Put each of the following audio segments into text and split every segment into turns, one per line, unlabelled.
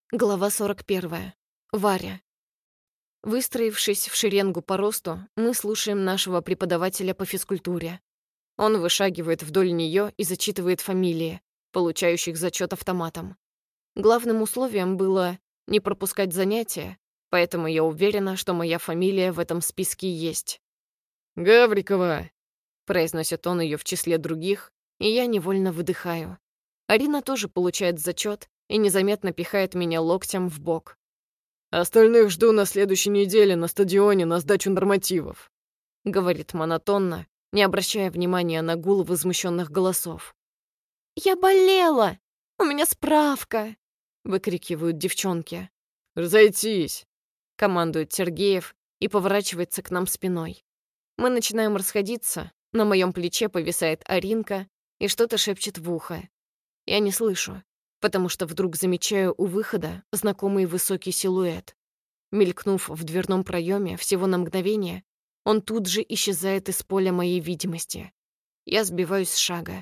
Глава 41. Варя. Выстроившись в шеренгу по росту, мы слушаем нашего преподавателя по физкультуре. Он вышагивает вдоль нее и зачитывает фамилии, получающих зачет автоматом. Главным условием было не пропускать занятия, поэтому я уверена, что моя фамилия в этом списке есть.
«Гаврикова!»
— произносит он ее в числе других, и я невольно выдыхаю. Арина тоже получает зачет и незаметно пихает меня локтем в бок.
«Остальных жду на следующей неделе на стадионе на сдачу нормативов»,
— говорит монотонно, не обращая внимания на гул возмущенных голосов. «Я болела! У меня справка!» — выкрикивают девчонки.
«Разойтись!»
— командует Сергеев и поворачивается к нам спиной. Мы начинаем расходиться, на моем плече повисает Аринка и что-то шепчет в ухо. Я не слышу, потому что вдруг замечаю у выхода знакомый высокий силуэт. Мелькнув в дверном проеме всего на мгновение, он тут же исчезает из поля моей видимости. Я сбиваюсь с шага.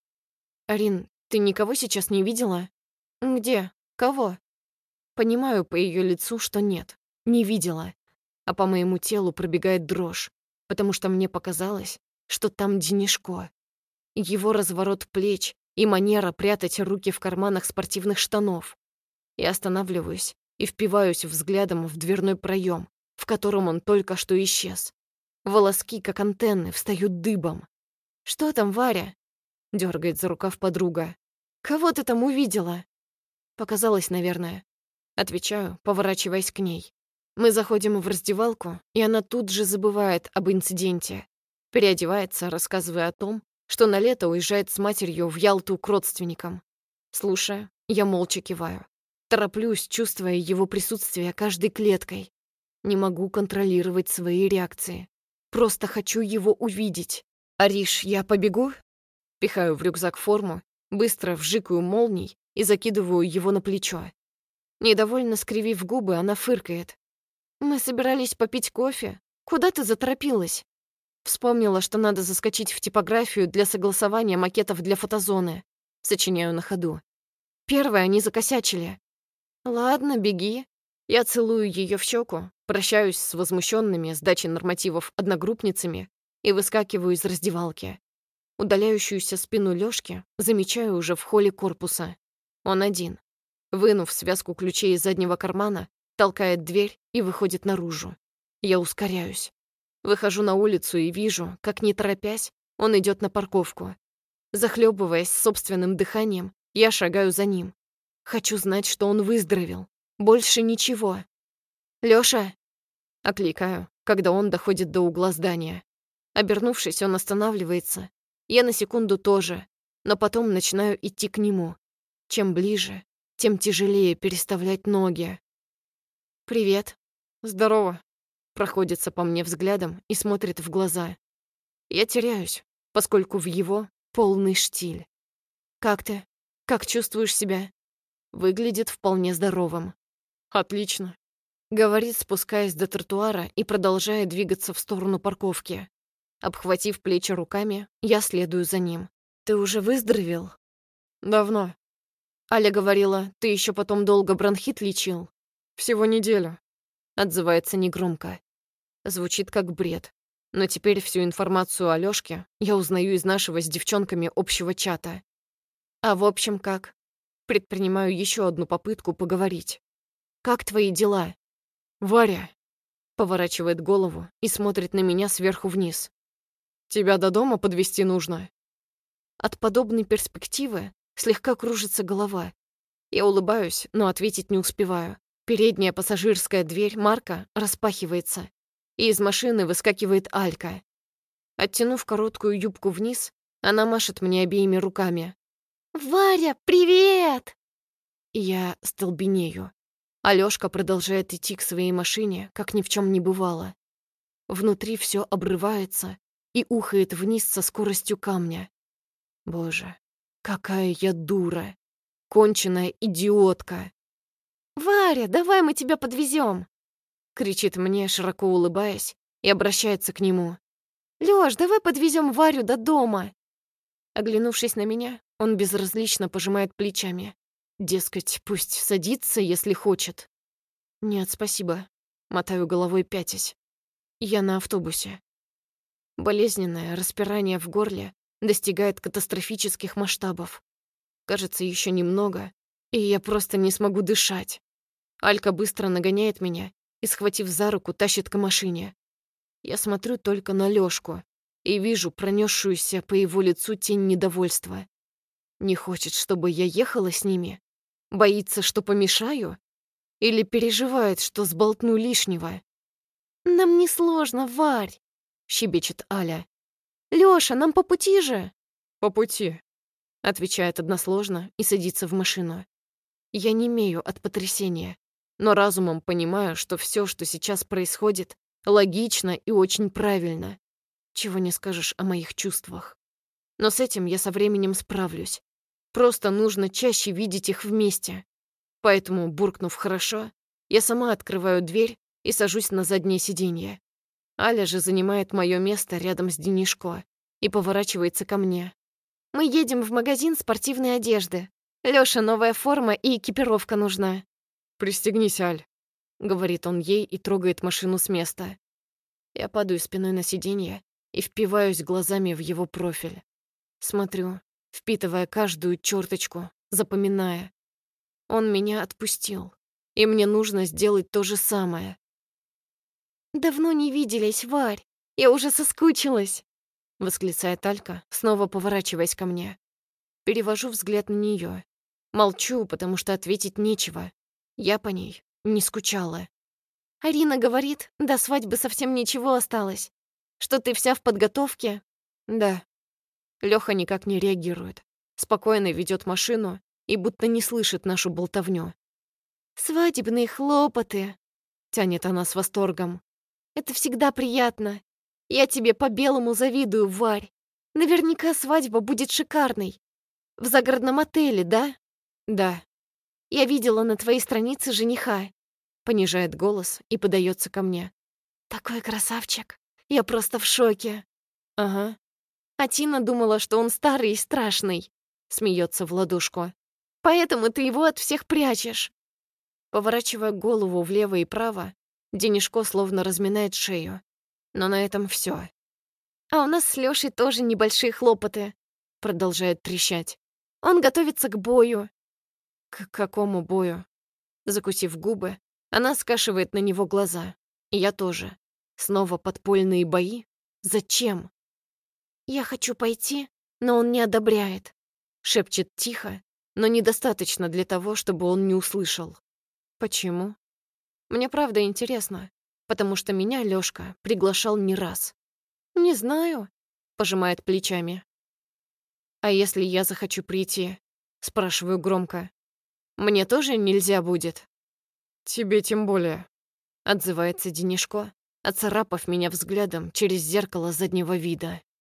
«Арин, ты никого сейчас не видела?» «Где? Кого?» Понимаю по ее лицу, что нет, не видела. А по моему телу пробегает дрожь, потому что мне показалось, что там Денишко. Его разворот плеч и манера прятать руки в карманах спортивных штанов. Я останавливаюсь и впиваюсь взглядом в дверной проем, в котором он только что исчез. Волоски, как антенны, встают дыбом. «Что там, Варя?» — дергает за рукав подруга. «Кого ты там увидела?» «Показалось, наверное». Отвечаю, поворачиваясь к ней. Мы заходим в раздевалку, и она тут же забывает об инциденте. Переодевается, рассказывая о том, что на лето уезжает с матерью в Ялту к родственникам. Слушая, я молча киваю. Тороплюсь, чувствуя его присутствие каждой клеткой. Не могу контролировать свои реакции. Просто хочу его увидеть. «Ариш, я побегу?» Пихаю в рюкзак форму, быстро вжикаю молний и закидываю его на плечо. Недовольно скривив губы, она фыркает. «Мы собирались попить кофе. Куда ты заторопилась?» Вспомнила, что надо заскочить в типографию для согласования макетов для фотозоны. Сочиняю на ходу. Первое они закосячили. «Ладно, беги». Я целую ее в щеку, прощаюсь с возмущенными сдачей нормативов одногруппницами и выскакиваю из раздевалки. Удаляющуюся спину Лёшки замечаю уже в холле корпуса. Он один. Вынув связку ключей из заднего кармана, толкает дверь и выходит наружу. Я ускоряюсь. Выхожу на улицу и вижу, как, не торопясь, он идет на парковку. Захлебываясь собственным дыханием, я шагаю за ним. Хочу знать, что он выздоровел. Больше ничего. «Лёша!» — окликаю, когда он доходит до угла здания. Обернувшись, он останавливается. Я на секунду тоже, но потом начинаю идти к нему. Чем ближе, тем тяжелее переставлять ноги. «Привет». «Здорово». Проходится по мне взглядом и смотрит в глаза. Я теряюсь, поскольку в его полный штиль. «Как ты? Как чувствуешь себя?» Выглядит вполне здоровым. «Отлично», — говорит, спускаясь до тротуара и продолжая двигаться в сторону парковки. Обхватив плечи руками, я следую за ним. «Ты уже выздоровел?» «Давно». Аля говорила, ты еще потом долго бронхит лечил. «Всего неделю», — отзывается негромко. Звучит как бред. Но теперь всю информацию о Лёшке я узнаю из нашего с девчонками общего чата. А в общем как? Предпринимаю еще одну попытку поговорить. «Как твои дела?» «Варя», — поворачивает голову и смотрит на меня сверху вниз. «Тебя до дома подвезти нужно?» От подобной перспективы слегка кружится голова. Я улыбаюсь, но ответить не успеваю. Передняя пассажирская дверь Марка распахивается, и из машины выскакивает Алька. Оттянув короткую юбку вниз, она машет мне обеими руками. «Варя, привет!» И я столбенею. Алёшка продолжает идти к своей машине, как ни в чем не бывало. Внутри все обрывается и ухает вниз со скоростью камня. Боже, какая я дура! Конченая идиотка! «Варя, давай мы тебя подвезем!» Кричит мне, широко улыбаясь, и обращается к нему. «Лёш, давай подвезем Варю до дома!» Оглянувшись на меня, он безразлично пожимает плечами. Дескать, пусть садится, если хочет. Нет, спасибо. Мотаю головой, пятясь. Я на автобусе. Болезненное распирание в горле достигает катастрофических масштабов. Кажется, еще немного, и я просто не смогу дышать. Алька быстро нагоняет меня и, схватив за руку, тащит к машине. Я смотрю только на Лёшку и вижу пронесшуюся по его лицу тень недовольства. Не хочет, чтобы я ехала с ними? Боится, что помешаю? Или переживает, что сболтну лишнего? «Нам не сложно, Варь!» — щебечет Аля. «Лёша, нам по пути же!»
По пути.
Отвечает односложно и садится в машину. Я немею от потрясения, но разумом понимаю, что все, что сейчас происходит, логично и очень правильно. Чего не скажешь о моих чувствах. Но с этим я со временем справлюсь. Просто нужно чаще видеть их вместе. Поэтому, буркнув «хорошо», я сама открываю дверь и сажусь на заднее сиденье. Аля же занимает мое место рядом с Денишко и поворачивается ко мне. «Мы едем в магазин спортивной одежды. Лёша, новая форма и экипировка нужна».
Пристегнись, Аль.
— говорит он ей и трогает машину с места. Я падаю спиной на сиденье и впиваюсь глазами в его профиль. Смотрю, впитывая каждую черточку, запоминая. Он меня отпустил, и мне нужно сделать то же самое. «Давно не виделись, Варь, я уже соскучилась», — восклицает Алька, снова поворачиваясь ко мне. Перевожу взгляд на нее. Молчу, потому что ответить нечего. Я по ней не скучала. Арина говорит, до свадьбы совсем ничего осталось. Что ты вся в подготовке? Да. Лёха никак не реагирует. Спокойно ведет машину и будто не слышит нашу болтовню. «Свадебные хлопоты», — тянет она с восторгом. «Это всегда приятно. Я тебе по-белому завидую, Варь. Наверняка свадьба будет шикарной. В загородном отеле, да?» «Да». «Я видела на твоей странице жениха». Понижает голос и подается ко мне. «Такой красавчик. Я просто в шоке». «Ага». А Тина думала, что он старый и страшный. Смеется в ладошку. «Поэтому ты его от всех прячешь». Поворачивая голову влево и право, Денишко словно разминает шею. Но на этом все. «А у нас с Лёшей тоже небольшие хлопоты», — продолжает трещать. «Он готовится к бою». «К какому бою?» Закусив губы, она скашивает на него глаза. И я тоже. Снова подпольные бои? Зачем? «Я хочу пойти, но он не одобряет», — шепчет тихо, но недостаточно для того, чтобы он не услышал. Почему? Мне правда интересно, потому что меня Лёшка приглашал не раз. «Не знаю», — пожимает плечами. «А если я захочу прийти?» — спрашиваю громко. «Мне тоже нельзя будет?»
Тебе тем более.
— отзывается Денишко, оцарапав меня взглядом через зеркало заднего вида.